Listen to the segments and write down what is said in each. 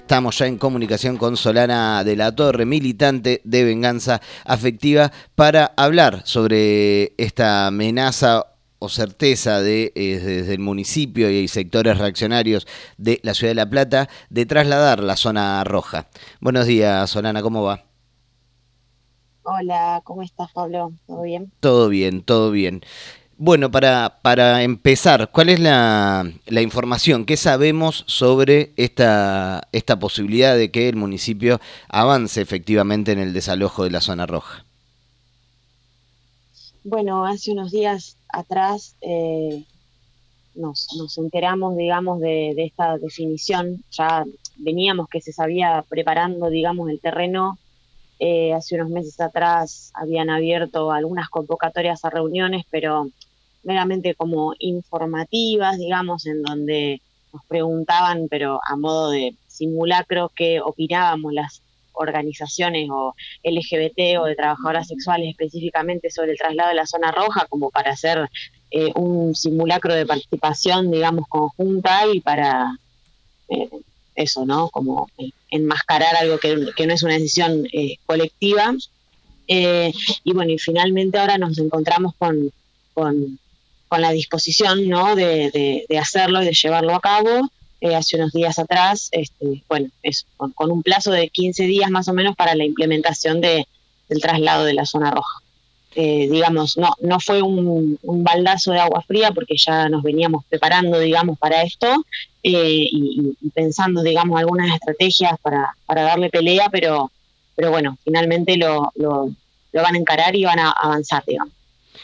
Estamos ya en comunicación con Solana de la Torre, militante de Venganza Afectiva, para hablar sobre esta amenaza o certeza desde el municipio y sectores reaccionarios de la Ciudad de La Plata de trasladar la zona roja. Buenos días, Solana, ¿cómo va? Hola, ¿cómo estás, Pablo? ¿Todo bien? Todo bien, todo bien. Bueno, para empezar, ¿cuál es la información? ¿Qué sabemos sobre esta posibilidad de que el municipio avance efectivamente en el desalojo de la zona roja? Bueno, hace unos días atrás nos enteramos, digamos, de esta definición. Ya veníamos que se sabía preparando, digamos, el terreno. Hace unos meses atrás habían abierto algunas convocatorias a reuniones, pero meramente como informativas, digamos, en donde nos preguntaban, pero a modo de simulacro, qué opinábamos las organizaciones o LGBT o de trabajadoras sexuales específicamente sobre el traslado de la zona roja, como para hacer un simulacro de participación, digamos, conjunta y para eh, eso, ¿no? Como enmascarar algo que no es una decisión colectiva. Eh, y bueno, y finalmente ahora nos encontramos con, con la disposición, ¿no? De hacerlo y de llevarlo a cabo. Hace unos días atrás, bueno, eso, con un plazo de 15 días más o menos para la implementación del traslado de la zona roja. Digamos, no fue un baldazo de agua fría porque ya nos veníamos preparando, digamos, para esto y pensando, digamos, algunas estrategias para darle pelea, pero bueno, finalmente lo van a encarar y van a avanzar, digamos.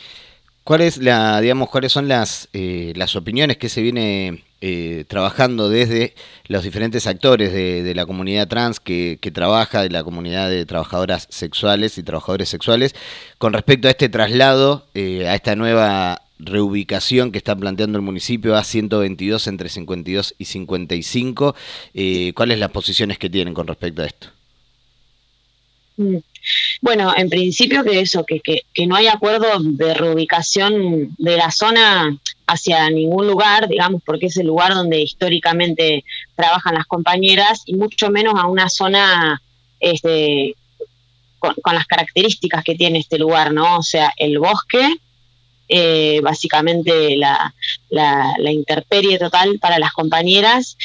¿Cuáles son las opiniones que se viene trabajando desde los diferentes actores de la comunidad trans que trabaja, de la comunidad de trabajadoras sexuales y trabajadores sexuales, con respecto a este traslado, a esta nueva reubicación que está planteando el municipio a 122 entre 52 y 55? ¿Cuáles las posiciones que tienen con respecto a esto? Mm. Bueno, en principio que eso, que no hay acuerdo de reubicación de la zona hacia ningún lugar, digamos, porque es el lugar donde históricamente trabajan las compañeras y mucho menos a una zona este, con las características que tiene este lugar, ¿no? O sea, el bosque, básicamente la intemperie total para las compañeras.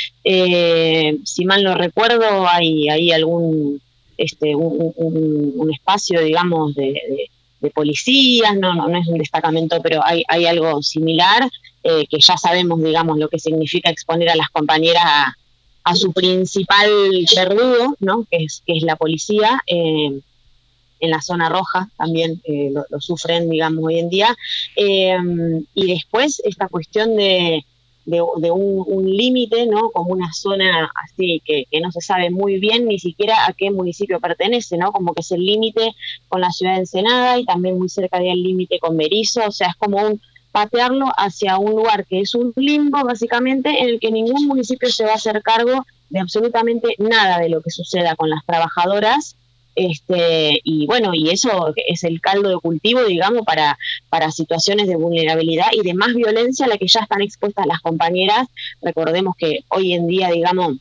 Si mal no recuerdo, hay algún un espacio, digamos, de policías, no es un destacamento, pero hay algo similar, que ya sabemos, digamos, lo que significa exponer a las compañeras a su principal verdugo, ¿no? Que es la policía. En la zona roja también lo sufren, digamos, hoy en día. Eh, y después esta cuestión de un límite, ¿no? Como una zona así que no se sabe muy bien ni siquiera a qué municipio pertenece, ¿no? Como que es el límite con la ciudad de Ensenada y también muy cerca del límite con Berisso, o sea, es como un patearlo hacia un lugar que es un limbo, básicamente, en el que ningún municipio se va a hacer cargo de absolutamente nada de lo que suceda con las trabajadoras. Y bueno, y eso es el caldo de cultivo, digamos, para situaciones de vulnerabilidad y de más violencia a la que ya están expuestas las compañeras. Recordemos que hoy en día, digamos,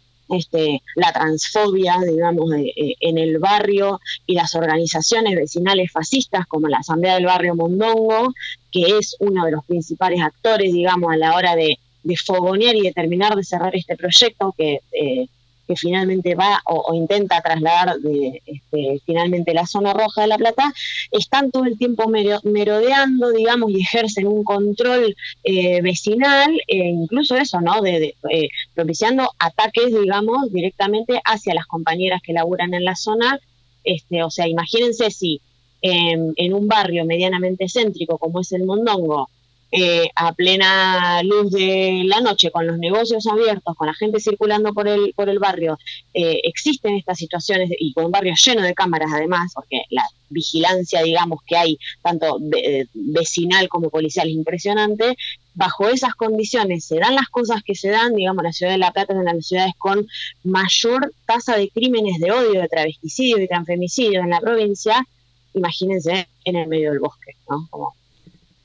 la transfobia, digamos, en el barrio y las organizaciones vecinales fascistas como la Asamblea del Barrio Mondongo, que es uno de los principales actores, digamos, a la hora de fogonear y de terminar de cerrar este proyecto que finalmente va o intenta trasladar finalmente la zona roja de La Plata, están todo el tiempo merodeando, digamos, y ejercen un control vecinal, incluso eso, ¿no? Propiciando ataques, digamos, directamente hacia las compañeras que laburan en la zona. O sea, imagínense si en un barrio medianamente céntrico como es el Mondongo, a plena luz de la noche, con los negocios abiertos, con la gente circulando por el barrio, existen estas situaciones y con un barrio lleno de cámaras además, porque la vigilancia, digamos, que hay, tanto vecinal como policial, es impresionante. Bajo esas condiciones se dan las cosas que se dan, digamos, la ciudad de La Plata es una de las ciudades con mayor tasa de crímenes de odio, de travesticidio y transfemicidio en la provincia. Imagínense en el medio del bosque, ¿no? Como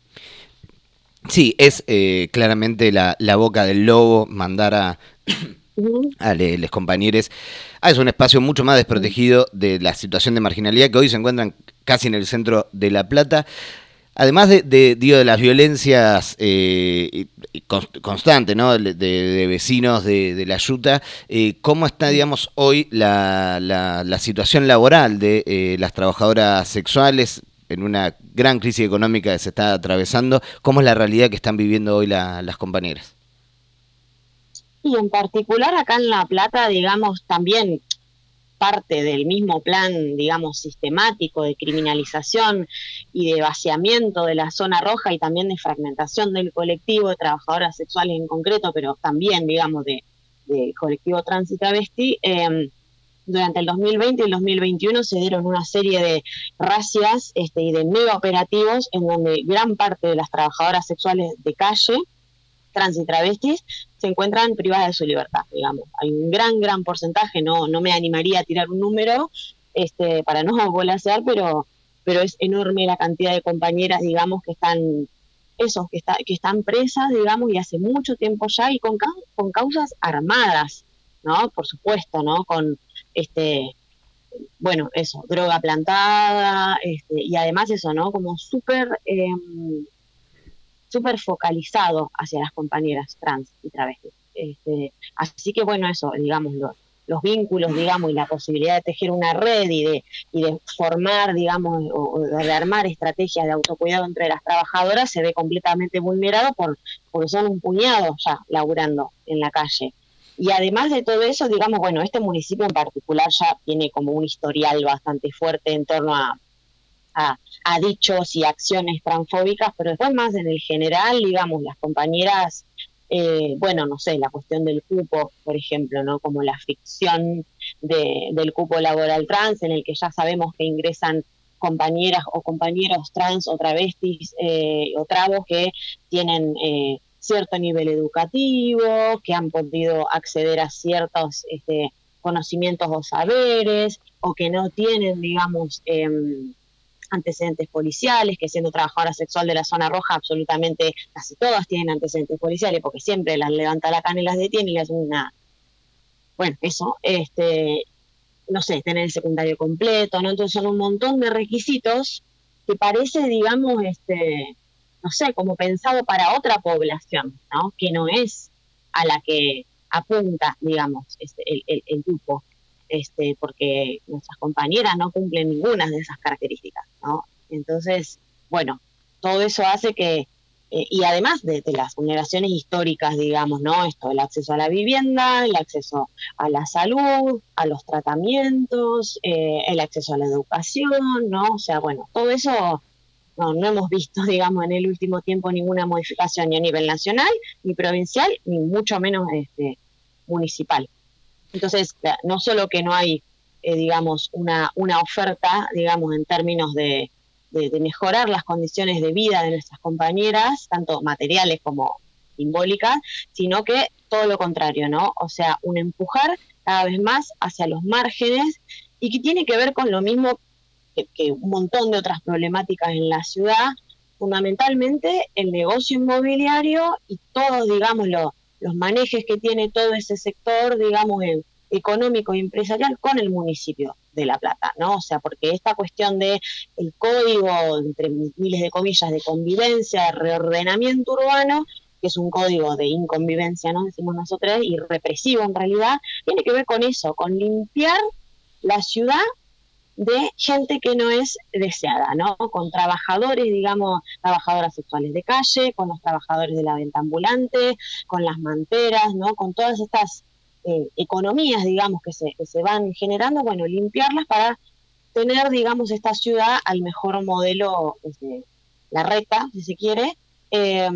Sí, es claramente la boca del lobo mandar Ujú. les compañeros. Es un espacio mucho más desprotegido de la situación de marginalidad que hoy se encuentran casi en el centro de La Plata. Además digo, de las violencias constantes, ¿no? De vecinos de la Yuta, ¿cómo está, digamos, hoy la situación laboral de las trabajadoras sexuales en una gran crisis económica que se está atravesando? ¿Cómo es la realidad que están viviendo hoy las compañeras? Y en particular acá en La Plata, digamos, también parte del mismo plan, digamos, sistemático de criminalización y de vaciamiento de la zona roja y también de fragmentación del colectivo de trabajadoras sexuales en concreto, pero también, digamos, de colectivo trans y travesti. Durante el 2020 y el 2021 se dieron una serie de racias y de mega operativos en donde gran parte de las trabajadoras sexuales de calle, trans y travestis, se encuentran privadas de su libertad, digamos. Hay un gran porcentaje, no me animaría a tirar un número para no volasear, pero es enorme la cantidad de compañeras, digamos, que están que están presas, digamos, y hace mucho tiempo ya, y con causas armadas, ¿no? Por supuesto, ¿no? Con bueno, eso, droga plantada, y además eso, ¿no? Como súper focalizado hacia las compañeras trans y travestis. Así que bueno, eso, digamos, los vínculos, digamos, y la posibilidad de tejer una red y de formar, digamos, o de armar estrategias de autocuidado entre las trabajadoras se ve completamente vulnerado porque son un puñado ya laburando en la calle. Y además de todo eso, digamos, bueno, este municipio en particular ya tiene como un historial bastante fuerte en torno a dichos y acciones transfóbicas, pero después más en el general, digamos, las compañeras, bueno, no sé, la cuestión del cupo, por ejemplo, ¿no? Como la ficción del cupo laboral trans, en el que ya sabemos que ingresan compañeras o compañeros trans o travestis o trabos que tienen cierto nivel educativo, que han podido acceder a ciertos conocimientos o saberes, o que no tienen, digamos, antecedentes policiales, que siendo trabajadora sexual de la zona roja, absolutamente casi todas tienen antecedentes policiales, porque siempre las levanta la cana y las detiene y les hacen una, bueno, eso, no sé, tener el secundario completo, ¿no? Entonces son un montón de requisitos que parece, digamos, no sé, como pensado para otra población, ¿no? Que no es a la que apunta, digamos, el grupo, porque nuestras compañeras no cumplen ninguna de esas características, ¿no? Entonces, bueno, todo eso hace que, y además de las vulneraciones históricas, digamos, ¿no? Esto, el acceso a la vivienda, el acceso a la salud, a los tratamientos, el acceso a la educación, ¿no? O sea, bueno, todo eso no hemos visto, digamos, en el último tiempo ninguna modificación ni a nivel nacional, ni provincial, ni mucho menos municipal. Entonces, no solo que no hay, digamos, una oferta, digamos, en términos de mejorar las condiciones de vida de nuestras compañeras, tanto materiales como simbólicas, sino que todo lo contrario, ¿no? O sea, un empujar cada vez más hacia los márgenes y que tiene que ver con lo mismo que un montón de otras problemáticas en la ciudad, fundamentalmente el negocio inmobiliario y todos, digamos, los manejes que tiene todo ese sector, digamos, económico y empresarial con el municipio de La Plata, ¿no? O sea, porque esta cuestión de el código, entre miles de comillas, de convivencia, de reordenamiento urbano, que es un código de inconvivencia, ¿no? Decimos nosotros, y represivo en realidad, tiene que ver con eso, con limpiar la ciudad de gente que no es deseada, ¿no? Con trabajadores, digamos, trabajadoras sexuales de calle, con los trabajadores de la venta ambulante, con las manteras, ¿no? Con todas estas economías, digamos, que se van generando, bueno, limpiarlas para tener, digamos, esta ciudad al mejor modelo, la recta, si se quiere, eh,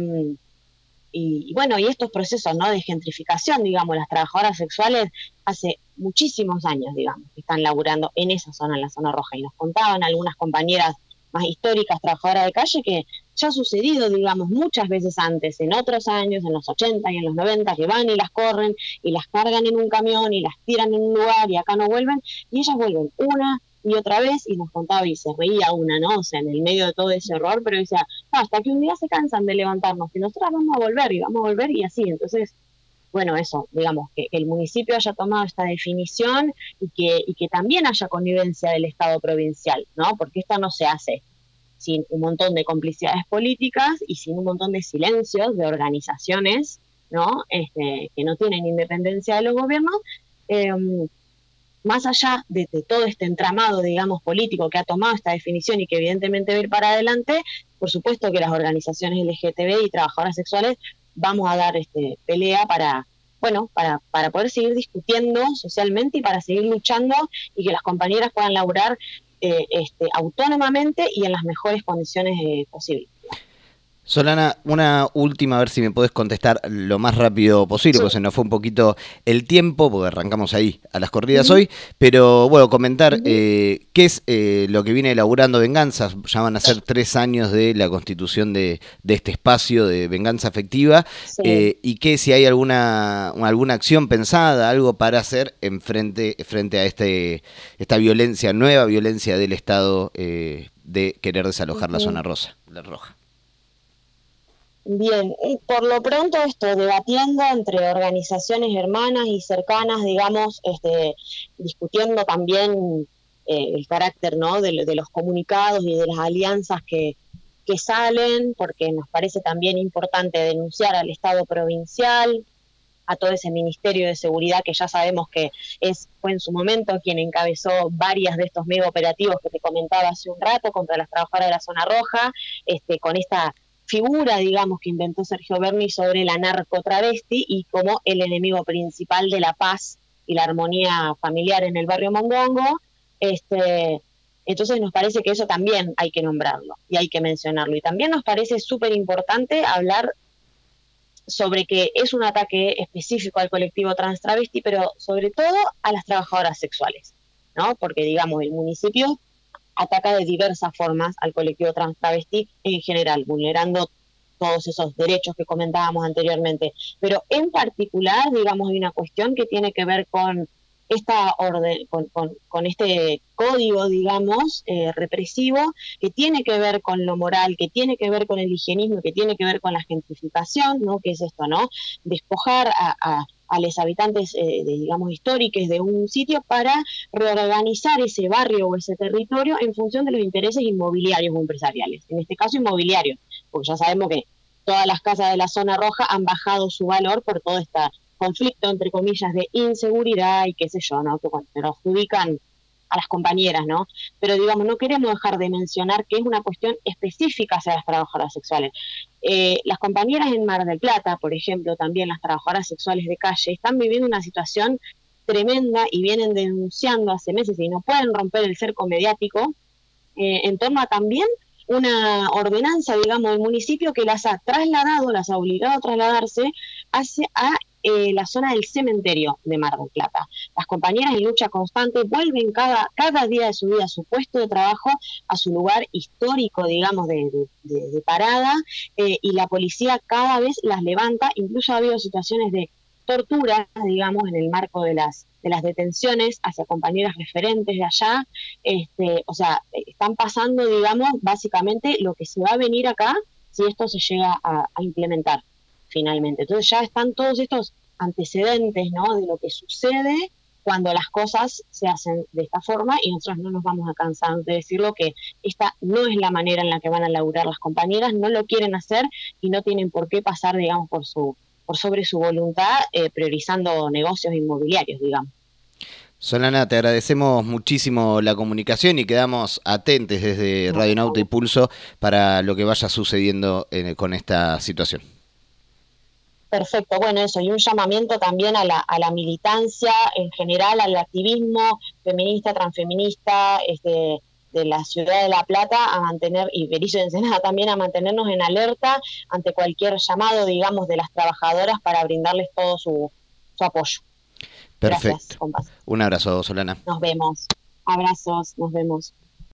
y bueno, y estos procesos, ¿no? De gentrificación, digamos, las trabajadoras sexuales hace muchísimos años, digamos, que están laburando en esa zona, en la zona roja, y nos contaban algunas compañeras más históricas, trabajadoras de calle, que ya ha sucedido, digamos, muchas veces antes, en otros años, en los 80 y en los 90, que van y las corren y las cargan en un camión y las tiran en un lugar y acá no vuelven, y ellas vuelven una y otra vez, y nos contaba y se reía una, ¿no? O sea, en el medio de todo ese horror, pero decía, hasta que un día se cansan de levantarnos y nosotras vamos a volver y así. Entonces, bueno, eso, digamos, que el municipio haya tomado esta definición y que también haya connivencia del Estado provincial, ¿no? Porque esto no se hace sin un montón de complicidades políticas y sin un montón de silencios de organizaciones, ¿no? Que no tienen independencia de los gobiernos, eh, más allá de todo este entramado, digamos, político que ha tomado esta definición y que evidentemente va a ir para adelante, por supuesto que las organizaciones LGTB y trabajadoras sexuales vamos a dar pelea para, bueno, para poder seguir discutiendo socialmente y para seguir luchando y que las compañeras puedan laburar autónomamente y en las mejores condiciones posibles. Solana, una última, a ver si me podés contestar lo más rápido posible, porque se nos fue un poquito el tiempo, porque arrancamos ahí a las corridas hoy, pero bueno, comentar qué es lo que viene elaborando Venganzas. Ya van a ser 3 años de la constitución de este espacio de venganza afectiva, y que si hay alguna acción pensada, algo para hacer frente a esta violencia, nueva violencia del Estado de querer desalojar la zona rosa, la roja. Bien, por lo pronto debatiendo entre organizaciones hermanas y cercanas, digamos, discutiendo también el carácter, ¿no? de los comunicados y de las alianzas que salen, porque nos parece también importante denunciar al Estado provincial, a todo ese Ministerio de Seguridad que ya sabemos que fue en su momento quien encabezó varias de estos mega operativos que te comentaba hace un rato contra las trabajadoras de la zona roja, con esta figura, digamos, que inventó Sergio Berni sobre la narcotravesti y como el enemigo principal de la paz y la armonía familiar en el barrio Mondongo. Entonces nos parece que eso también hay que nombrarlo y hay que mencionarlo. Y también nos parece súper importante hablar sobre que es un ataque específico al colectivo trans travesti, pero sobre todo a las trabajadoras sexuales, ¿no? Porque, digamos, el municipio ataca de diversas formas al colectivo trans travesti en general, vulnerando todos esos derechos que comentábamos anteriormente. Pero en particular, digamos, hay una cuestión que tiene que ver con esta orden, con este código, digamos, represivo, que tiene que ver con lo moral, que tiene que ver con el higienismo, que tiene que ver con la gentrificación, ¿no? Que es esto, ¿no? Despojar a los habitantes, digamos, históricos de un sitio para reorganizar ese barrio o ese territorio en función de los intereses inmobiliarios o empresariales. En este caso, inmobiliarios, porque ya sabemos que todas las casas de la zona roja han bajado su valor por todo este conflicto, entre comillas, de inseguridad y qué sé yo, ¿no? Que cuando se lo adjudican a las compañeras, ¿no? Pero digamos, no queremos dejar de mencionar que es una cuestión específica hacia las trabajadoras sexuales. Las compañeras en Mar del Plata, por ejemplo, también las trabajadoras sexuales de calle, están viviendo una situación tremenda y vienen denunciando hace meses y no pueden romper el cerco mediático en torno a también una ordenanza, digamos, del municipio que las ha trasladado, las ha obligado a trasladarse hacia la zona del cementerio de Mar del Plata. Las compañeras en lucha constante vuelven cada día de su vida a su puesto de trabajo, a su lugar histórico, digamos, de parada, y la policía cada vez las levanta. Incluso ha habido situaciones de tortura, digamos, en el marco de las detenciones hacia compañeras referentes de allá. O sea, están pasando, digamos, básicamente lo que se va a venir acá si esto se llega a implementar finalmente. Entonces ya están todos estos antecedentes, ¿no? De lo que sucede cuando las cosas se hacen de esta forma, y nosotros no nos vamos a cansar de decirlo, que esta no es la manera en la que van a laburar las compañeras, no lo quieren hacer y no tienen por qué pasar, digamos, por sobre su voluntad, priorizando negocios inmobiliarios, digamos. Solana, te agradecemos muchísimo la comunicación y quedamos atentos desde Radio Nauta y Pulso para lo que vaya sucediendo con esta situación. Perfecto, bueno, eso, y un llamamiento también a la militancia en general, al activismo feminista, transfeminista, de la ciudad de La Plata a mantener, y Berisso de Ensenada también, a mantenernos en alerta ante cualquier llamado, digamos, de las trabajadoras para brindarles todo su apoyo. Perfecto. Gracias, compás. Un abrazo, Solana. Nos vemos. Abrazos, nos vemos.